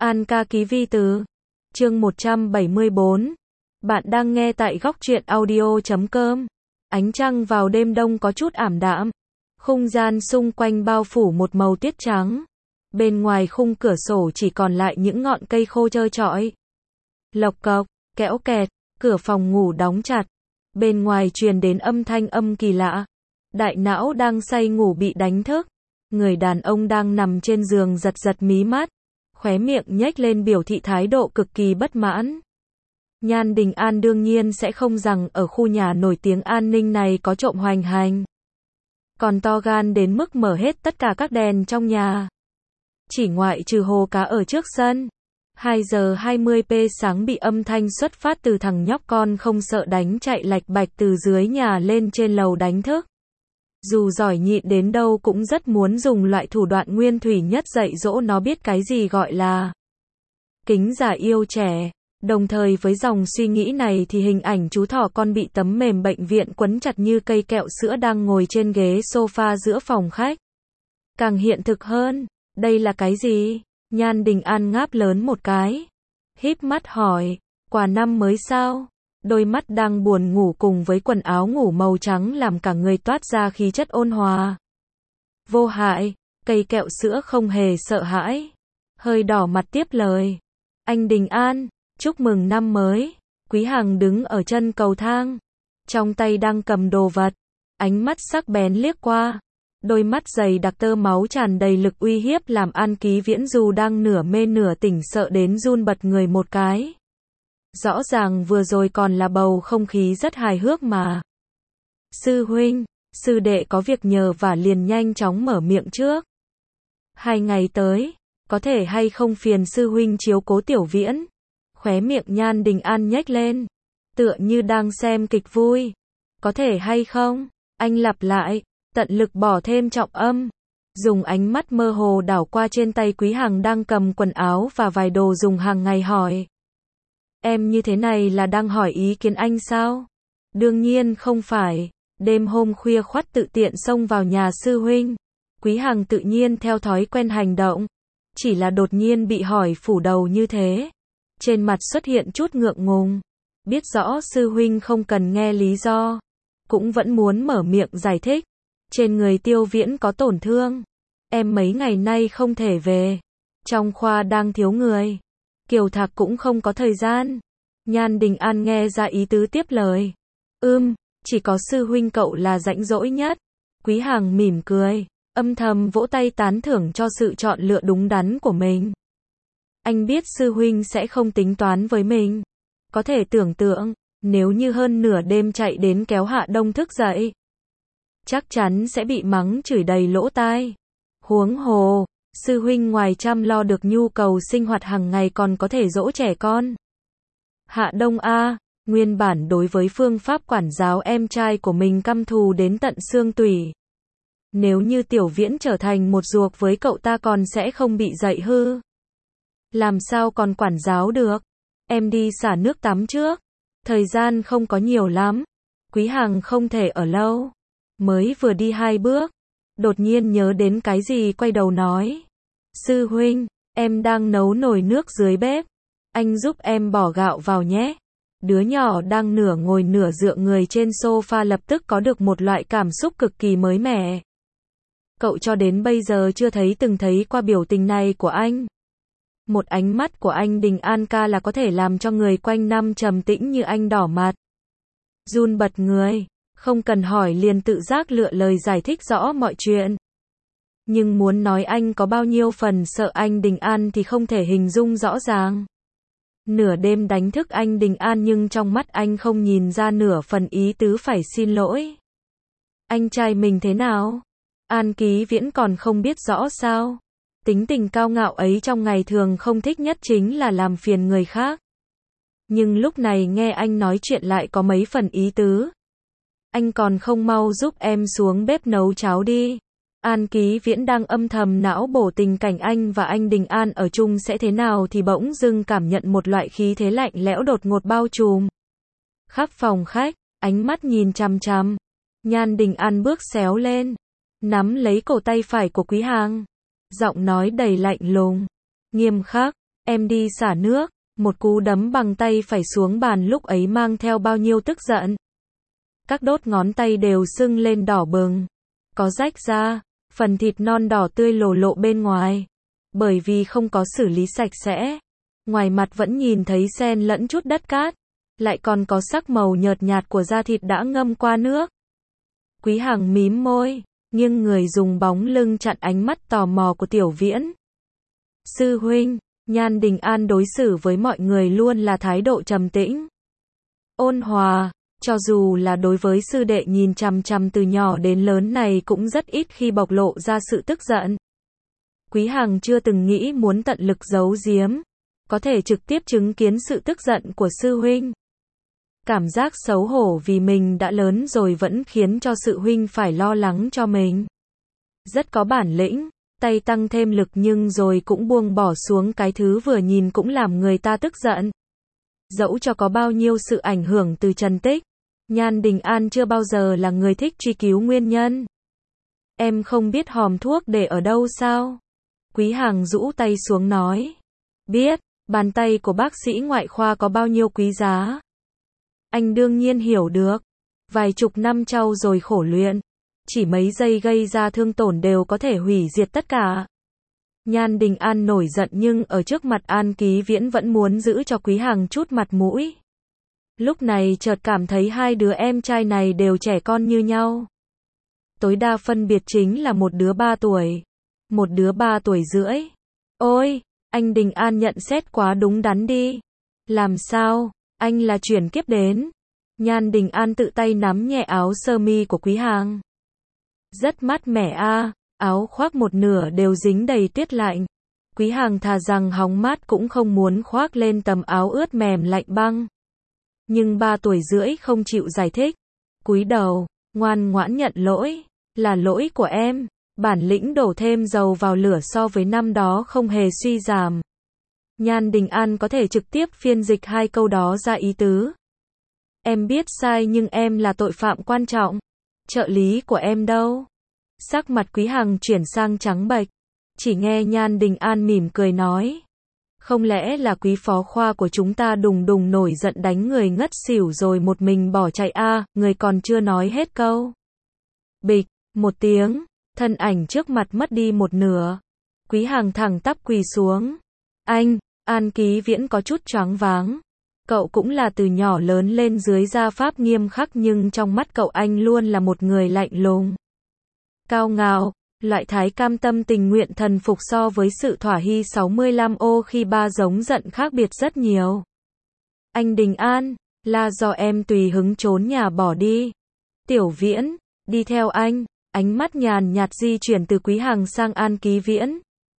An ca ký vi từ. Chương 174. Bạn đang nghe tại góc truyện audio.com. Ánh trăng vào đêm đông có chút ảm đạm. Không gian xung quanh bao phủ một màu tiết trắng. Bên ngoài khung cửa sổ chỉ còn lại những ngọn cây khô trơ trọi. Lộc cộc, kẽo kẹt, cửa phòng ngủ đóng chặt. Bên ngoài truyền đến âm thanh âm kỳ lạ. Đại não đang say ngủ bị đánh thức. Người đàn ông đang nằm trên giường giật giật mí mắt. Khóe miệng nhếch lên biểu thị thái độ cực kỳ bất mãn. Nhan Đình An đương nhiên sẽ không rằng ở khu nhà nổi tiếng an ninh này có trộm hoành hành. Còn to gan đến mức mở hết tất cả các đèn trong nhà. Chỉ ngoại trừ hồ cá ở trước sân. 2 giờ 20 p sáng bị âm thanh xuất phát từ thằng nhóc con không sợ đánh chạy lạch bạch từ dưới nhà lên trên lầu đánh thức. Dù giỏi nhịn đến đâu cũng rất muốn dùng loại thủ đoạn nguyên thủy nhất dạy dỗ nó biết cái gì gọi là kính già yêu trẻ. Đồng thời với dòng suy nghĩ này thì hình ảnh chú thỏ con bị tấm mềm bệnh viện quấn chặt như cây kẹo sữa đang ngồi trên ghế sofa giữa phòng khách. Càng hiện thực hơn, đây là cái gì? Nhan Đình An ngáp lớn một cái. Híp mắt hỏi, quà năm mới sao? Đôi mắt đang buồn ngủ cùng với quần áo ngủ màu trắng làm cả người toát ra khí chất ôn hòa. Vô hại, cây kẹo sữa không hề sợ hãi. Hơi đỏ mặt tiếp lời. Anh Đình An, chúc mừng năm mới. Quý Hằng đứng ở chân cầu thang. Trong tay đang cầm đồ vật. Ánh mắt sắc bén liếc qua. Đôi mắt dày đặc tơ máu tràn đầy lực uy hiếp làm An Ký Viễn dù đang nửa mê nửa tỉnh sợ đến run bật người một cái. Rõ ràng vừa rồi còn là bầu không khí rất hài hước mà. Sư huynh, sư đệ có việc nhờ và liền nhanh chóng mở miệng trước. 2 ngày tới, có thể hay không phiền sư huynh chiếu cố Tiểu Viễn? Khóe miệng Nhan Đình An nhếch lên, tựa như đang xem kịch vui. Có thể hay không? Anh lặp lại, tận lực bỏ thêm trọng âm. Dùng ánh mắt mơ hồ đảo qua trên tay Quý Hằng đang cầm quần áo và vài đồ dùng hàng ngày hỏi. Em như thế này là đang hỏi ý kiến anh sao? Đương nhiên không phải. Đêm hôm khuya khoắt tự tiện xông vào nhà sư huynh. Quý Hằng tự nhiên theo thói quen hành động. Chỉ là đột nhiên bị hỏi phủ đầu như thế. Trên mặt xuất hiện chút ngượng ngùng. Biết rõ sư huynh không cần nghe lý do. Cũng vẫn muốn mở miệng giải thích. Trên người Tiêu Viễn có tổn thương. Em mấy ngày nay không thể về. Trong khoa đang thiếu người. Kiều Thạc cũng không có thời gian. Nhan Đình An nghe ra ý tứ tiếp lời. Chỉ có sư huynh cậu là rãnh rỗi nhất. Quý Hằng mỉm cười, âm thầm vỗ tay tán thưởng cho sự chọn lựa đúng đắn của mình. Anh biết sư huynh sẽ không tính toán với mình. Có thể tưởng tượng, nếu như hơn nửa đêm chạy đến kéo Hạ Đông thức dậy, chắc chắn sẽ bị mắng chửi đầy lỗ tai. Huống hồ, sư huynh ngoài chăm lo được nhu cầu sinh hoạt hàng ngày còn có thể dỗ trẻ con. Hạ Đông a, nguyên bản đối với phương pháp quản giáo em trai của mình căm thù đến tận xương tủy. Nếu như Tiểu Viễn trở thành một ruột với cậu ta còn sẽ không bị dạy hư. Làm sao còn quản giáo được? Em đi xả nước tắm trước. Thời gian không có nhiều lắm. Quý Hằng không thể ở lâu. Mới vừa đi 2 bước. Đột nhiên nhớ đến cái gì quay đầu nói. Sư huynh, em đang nấu nồi nước dưới bếp. Anh giúp em bỏ gạo vào nhé. Đứa nhỏ đang nửa ngồi nửa dựa người trên sofa lập tức có được một loại cảm xúc cực kỳ mới mẻ. Cậu cho đến bây giờ chưa từng thấy qua biểu tình này của anh. Một ánh mắt của anh Đình An ca là có thể làm cho người quanh năm trầm tĩnh như anh đỏ mặt. Run bật người, không cần hỏi liền tự giác lựa lời giải thích rõ mọi chuyện. Nhưng muốn nói anh có bao nhiêu phần sợ anh Đình An thì không thể hình dung rõ ràng. Nửa đêm đánh thức anh Đình An nhưng trong mắt anh không nhìn ra nửa phần ý tứ phải xin lỗi. Anh trai mình thế nào? An Ký Viễn còn không biết rõ sao? Tính tình cao ngạo ấy trong ngày thường không thích nhất chính là làm phiền người khác. Nhưng lúc này nghe anh nói chuyện lại có mấy phần ý tứ. Anh còn không mau giúp em xuống bếp nấu cháo đi. An Ký Viễn đang âm thầm não bổ tình cảnh anh và anh Đình An ở chung sẽ thế nào thì bỗng dưng cảm nhận một loại khí thế lạnh lẽo đột ngột bao trùm. Khắp phòng khách, ánh mắt nhìn chằm chằm. Nhan Đình An bước xéo lên, nắm lấy cổ tay phải của Quý Hằng. Giọng nói đầy lạnh lùng, nghiêm khắc, Em đi xả nước. Một cú đấm bằng tay phải xuống bàn lúc ấy mang theo bao nhiêu tức giận. Các đốt ngón tay đều sưng lên đỏ bừng. Có rách ra, phần thịt non đỏ tươi lồ lộ bên ngoài. Bởi vì không có xử lý sạch sẽ. Ngoài mặt vẫn nhìn thấy xen lẫn chút đất cát. Lại còn có sắc màu nhợt nhạt của da thịt đã ngâm qua nước. Quý Hằng mím môi, nghiêng người dùng bóng lưng chặn ánh mắt tò mò của Tiểu Viễn. Sư huynh, Nhan Đình An đối xử với mọi người luôn là thái độ trầm tĩnh, ôn hòa, cho dù là đối với sư đệ nhìn chằm chằm từ nhỏ đến lớn này cũng rất ít khi bộc lộ ra sự tức giận. Quý Hằng chưa từng nghĩ muốn tận lực giấu giếm, có thể trực tiếp chứng kiến sự tức giận của sư huynh. Cảm giác xấu hổ vì mình đã lớn rồi vẫn khiến cho sư huynh phải lo lắng cho mình. Rất có bản lĩnh, tay tăng thêm lực nhưng rồi cũng buông bỏ xuống cái thứ vừa nhìn cũng làm người ta tức giận. Dẫu cho có bao nhiêu sự ảnh hưởng từ Trần Tích, Nhan Đình An chưa bao giờ là người thích truy cứu nguyên nhân. Em không biết hòm thuốc để ở đâu sao? Quý Hằng rũ tay xuống nói. Biết, bàn tay của bác sĩ ngoại khoa có bao nhiêu quý giá. Anh đương nhiên hiểu được. Vài chục năm trau dồi khổ luyện. Chỉ mấy giây gây ra thương tổn đều có thể hủy diệt tất cả. Nhan Đình An nổi giận nhưng ở trước mặt An Ký Viễn vẫn muốn giữ cho Quý Hằng chút mặt mũi. Lúc này chợt cảm thấy hai đứa em trai này đều trẻ con như nhau. Tối đa phân biệt chính là một đứa 3 tuổi, một đứa 3 tuổi rưỡi. Ôi, anh Đình An nhận xét quá đúng đắn đi. Làm sao, anh là chuyển kiếp đến. Nhan Đình An tự tay nắm nhẹ áo sơ mi của Quý Hằng. Rất mát mẻ a, áo khoác một nửa đều dính đầy tuyết lạnh. Quý Hằng thà rằng hóng mát cũng không muốn khoác lên tấm áo ướt mềm lạnh băng. Nhưng 3 tuổi rưỡi không chịu giải thích. Cúi đầu, ngoan ngoãn nhận lỗi. Là lỗi của em. Bản lĩnh đổ thêm dầu vào lửa so với năm đó không hề suy giảm. Nhan Đình An có thể trực tiếp phiên dịch hai câu đó ra ý tứ. Em biết sai nhưng em là tội phạm quan trọng. Trợ lý của em đâu? Sắc mặt Quý Hằng chuyển sang trắng bệch. Chỉ nghe Nhan Đình An mỉm cười nói. Không lẽ là quý phó khoa của chúng ta đùng đùng nổi giận đánh người ngất xỉu rồi một mình bỏ chạy a, người còn chưa nói hết câu. Bịch, một tiếng, thân ảnh trước mặt mất đi một nửa. Quý Hằng thẳng tắp quỳ xuống. Anh, An Ký Viễn có chút choáng váng. Cậu cũng là từ nhỏ lớn lên dưới gia pháp nghiêm khắc nhưng trong mắt cậu anh luôn là một người lạnh lùng, cao ngạo, loại thái cam tâm tình nguyện thần phục so với sự thỏa hy 65 ô khi ba giống giận khác biệt rất nhiều. Anh Đình An, là do em tùy hứng trốn nhà bỏ đi. Tiểu Viễn, đi theo anh, ánh mắt nhàn nhạt di chuyển từ Quý Hằng sang An Ký Viễn.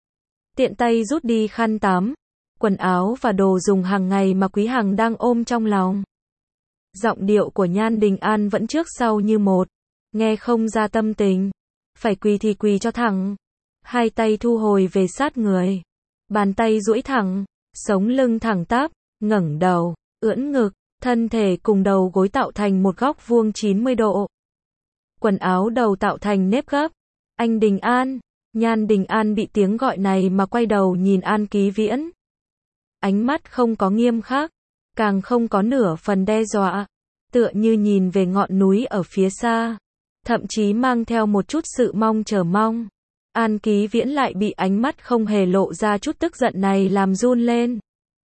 Tiện tay rút đi khăn tắm, quần áo và đồ dùng hàng ngày mà Quý Hằng đang ôm trong lòng. Giọng điệu của Nhan Đình An vẫn trước sau như một, nghe không ra tâm tình. Phải quỳ thì quỳ cho thẳng. Hai tay thu hồi về sát người. Bàn tay duỗi thẳng, sống lưng thẳng tắp, ngẩng đầu, ưỡn ngực, thân thể cùng đầu gối tạo thành một góc vuông 90 độ. Quần áo đầu tạo thành nếp gấp. Anh Đình An, Nhan Đình An bị tiếng gọi này mà quay đầu nhìn An Ký Viễn. Ánh mắt không có nghiêm khắc, càng không có nửa phần đe dọa, tựa như nhìn về ngọn núi ở phía xa, thậm chí mang theo một chút sự mong chờ mong. An Ký Viễn lại bị ánh mắt không hề lộ ra chút tức giận này làm run lên.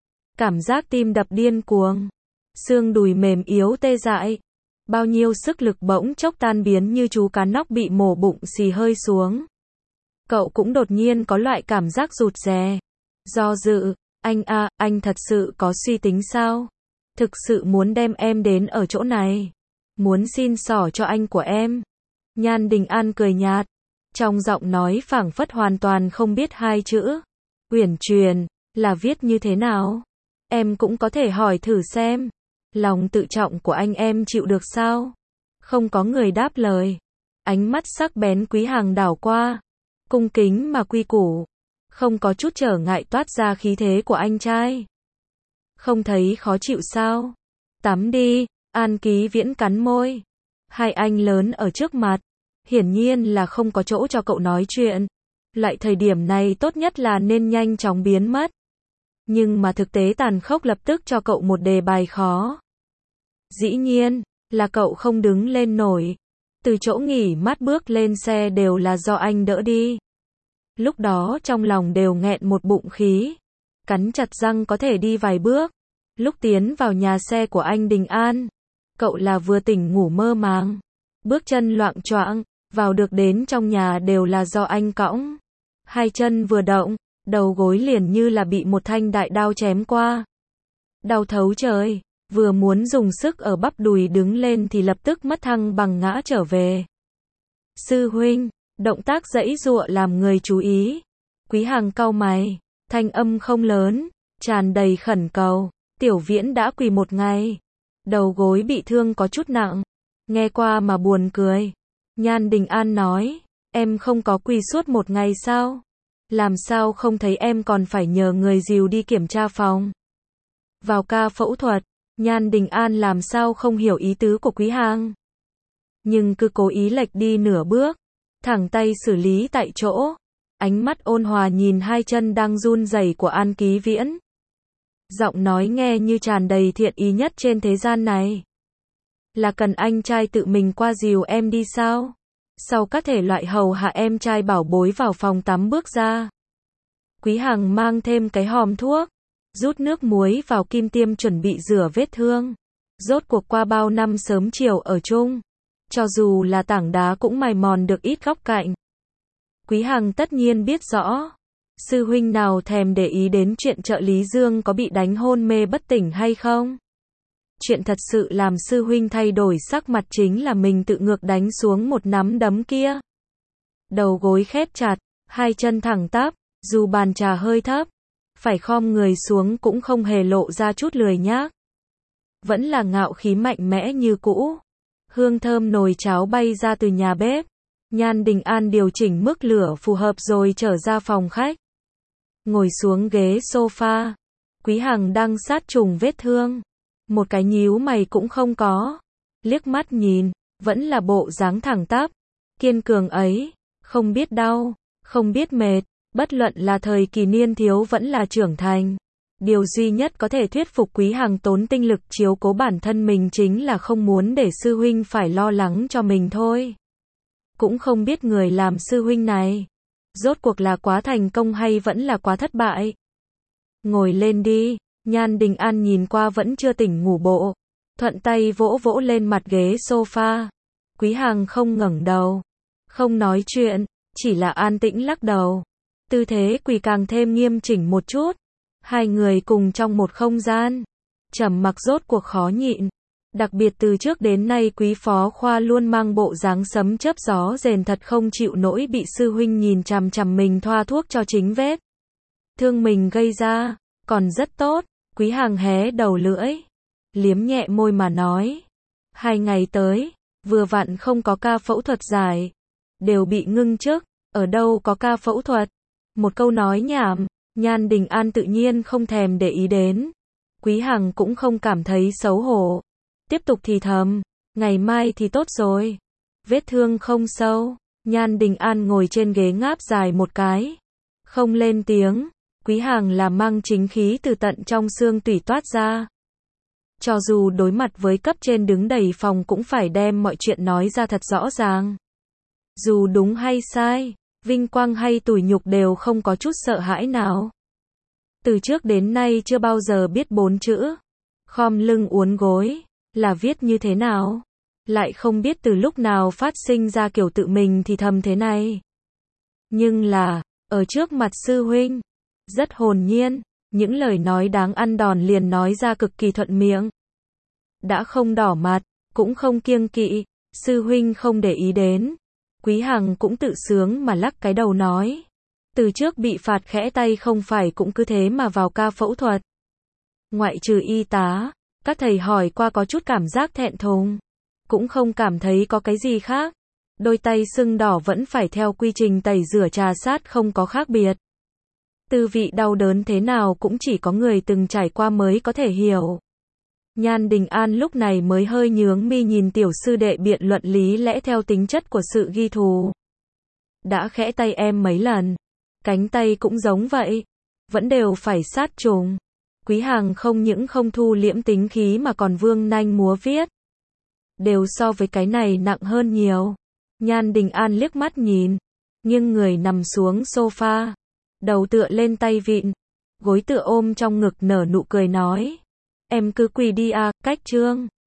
Cảm giác tim đập điên cuồng, xương đùi mềm yếu tê dại, bao nhiêu sức lực bỗng chốc tan biến như chú cá nóc bị mổ bụng xì hơi xuống. Cậu cũng đột nhiên có loại cảm giác rụt rè, do dự. Anh anh thật sự có suy tính sao? Thực sự muốn đem em đến ở chỗ này? Muốn xin xỏ cho anh của em? Nhan Đình An cười nhạt, trong giọng nói phảng phất hoàn toàn không biết hai chữ uyển chuyển là viết như thế nào. Em cũng có thể hỏi thử xem. Lòng tự trọng của anh em chịu được sao? Không có người đáp lời. Ánh mắt sắc bén Quý Hằng đảo qua, cung kính mà quy củ, không có chút trở ngại toát ra khí thế của anh trai. Không thấy khó chịu sao? Tắm đi. An Ký Viễn cắn môi. Hai anh lớn ở trước mặt, hiển nhiên là không có chỗ cho cậu nói chuyện. Loại thời điểm này tốt nhất là nên nhanh chóng biến mất. Nhưng mà thực tế tàn khốc lập tức cho cậu một đề bài khó. Dĩ nhiên, là cậu không đứng lên nổi. Từ chỗ nghỉ mát bước lên xe đều là do anh đỡ đi. Lúc đó trong lòng đều nghẹn một bụng khí. Cắn chặt răng có thể đi vài bước. Lúc tiến vào nhà xe của anh Đình An, cậu là vừa tỉnh ngủ mơ màng. Bước chân loạng choạng, vào được đến trong nhà đều là do anh cõng. Hai chân vừa động, đầu gối liền như là bị một thanh đại đao chém qua. Đau thấu trời, vừa muốn dùng sức ở bắp đùi đứng lên thì lập tức mất thăng bằng ngã trở về. Sư huynh, động tác giãy giụa làm người chú ý. Quý Hằng cau mày, thanh âm không lớn, tràn đầy khẩn cầu. Tiểu Viễn đã quỳ một ngày, đầu gối bị thương có chút nặng, nghe qua mà buồn cười. Nhan Đình An nói, em không có quỳ suốt một ngày sao? Làm sao không thấy em còn phải nhờ người dìu đi kiểm tra phòng? Vào ca phẫu thuật, Nhan Đình An làm sao không hiểu ý tứ của Quý Hằng. Nhưng cứ cố ý lệch đi nửa bước, thẳng tay xử lý tại chỗ. Ánh mắt ôn hòa nhìn hai chân đang run rẩy của An Ký Viễn. Giọng nói nghe như tràn đầy thiện ý nhất trên thế gian này. Là cần anh trai tự mình qua dìu em đi sao? Sau các thể loại hầu hạ em trai bảo bối vào phòng tắm bước ra. Quý Hằng mang thêm cái hòm thuốc, rút nước muối vào kim tiêm chuẩn bị rửa vết thương. Rốt cuộc qua bao năm sớm chiều ở chung, cho dù là tảng đá cũng mài mòn được ít góc cạnh. Quý Hằng tất nhiên biết rõ, sư huynh nào thèm để ý đến chuyện trợ lý Dương có bị đánh hôn mê bất tỉnh hay không. Chuyện thật sự làm sư huynh thay đổi sắc mặt chính là mình tự ngược đánh xuống một nắm đấm kia. Đầu gối khép chặt, hai chân thẳng tắp, dù bàn trà hơi thấp, phải khom người xuống cũng không hề lộ ra chút lười nhác. Vẫn là ngạo khí mạnh mẽ như cũ. Hương thơm nồi cháo bay ra từ nhà bếp. Nhan Đình An điều chỉnh mức lửa phù hợp rồi trở ra phòng khách. Ngồi xuống ghế sofa. Quý Hằng đang sát trùng vết thương. Một cái nhíu mày cũng không có. Liếc mắt nhìn, vẫn là bộ dáng thẳng tắp, kiên cường ấy. Không biết đau, không biết mệt. Bất luận là thời kỳ niên thiếu vẫn là trưởng thành. Điều duy nhất có thể thuyết phục Quý Hằng tốn tinh lực chiếu cố bản thân mình chính là không muốn để sư huynh phải lo lắng cho mình thôi. Cũng không biết người làm sư huynh này, rốt cuộc là quá thành công hay vẫn là quá thất bại. Ngồi lên đi, Nhan Đình An nhìn qua vẫn chưa tỉnh ngủ bộ. Thuận tay vỗ vỗ lên mặt ghế sofa. Quý Hằng không ngẩng đầu, không nói chuyện, chỉ là an tĩnh lắc đầu. Tư thế quỳ càng thêm nghiêm chỉnh một chút. Hai người cùng trong một không gian. Trầm mặc rốt cuộc khó nhịn. Đặc biệt từ trước đến nay Quý Phó Khoa luôn mang bộ dáng sấm chớp gió rền thật không chịu nổi bị sư huynh nhìn chằm chằm mình thoa thuốc cho chính vết thương mình gây ra. Còn rất tốt. Quý Hằng hé đầu lưỡi, liếm nhẹ môi mà nói. 2 ngày tới, vừa vặn không có ca phẫu thuật dài, đều bị ngưng chức. Ở đâu có ca phẫu thuật? Một câu nói nhảm, Nhan Đình An tự nhiên không thèm để ý đến. Quý Hằng cũng không cảm thấy xấu hổ. Tiếp tục thì thầm, ngày mai thì tốt rồi. Vết thương không sâu. Nhan Đình An ngồi trên ghế ngáp dài một cái, không lên tiếng. Quý Hằng là mang chính khí từ tận trong xương tủy toát ra. Cho dù đối mặt với cấp trên đứng đầy phòng cũng phải đem mọi chuyện nói ra thật rõ ràng. Dù đúng hay sai, vinh quang hay tủi nhục đều không có chút sợ hãi nào. Từ trước đến nay chưa bao giờ biết 4 chữ khom lưng uốn gối là viết như thế nào. Lại không biết từ lúc nào phát sinh ra kiểu tự mình thì thầm thế này. Nhưng là, ở trước mặt sư huynh, rất hồn nhiên, những lời nói đáng ăn đòn liền nói ra cực kỳ thuận miệng. Đã không đỏ mặt, cũng không kiêng kỵ, sư huynh không để ý đến. Quý Hằng cũng tự sướng mà lắc cái đầu nói. Từ trước bị phạt khẽ tay không phải cũng cứ thế mà vào ca phẫu thuật. Ngoại trừ y tá, các thầy hỏi qua có chút cảm giác thẹn thùng. Cũng không cảm thấy có cái gì khác. Đôi tay sưng đỏ vẫn phải theo quy trình tẩy rửa trà sát không có khác biệt. Tư vị đau đớn thế nào cũng chỉ có người từng trải qua mới có thể hiểu. Nhan Đình An lúc này mới hơi nhướng mi nhìn tiểu sư đệ biện luận lý lẽ theo tính chất của sự ghi thù. Đã khẽ tay em mấy lần, cánh tay cũng giống vậy. vẫn đều phải sát trùng. Quý Hàng không những không thu liễm tính khí mà còn vương nanh múa viết. Đều so với cái này nặng hơn nhiều. Nhan Đình An liếc mắt nhìn, nghiêng người nằm xuống sofa, đầu tựa lên tay vịn, gối tựa ôm trong ngực nở nụ cười nói. Em cứ quỳ đi à, cách trương.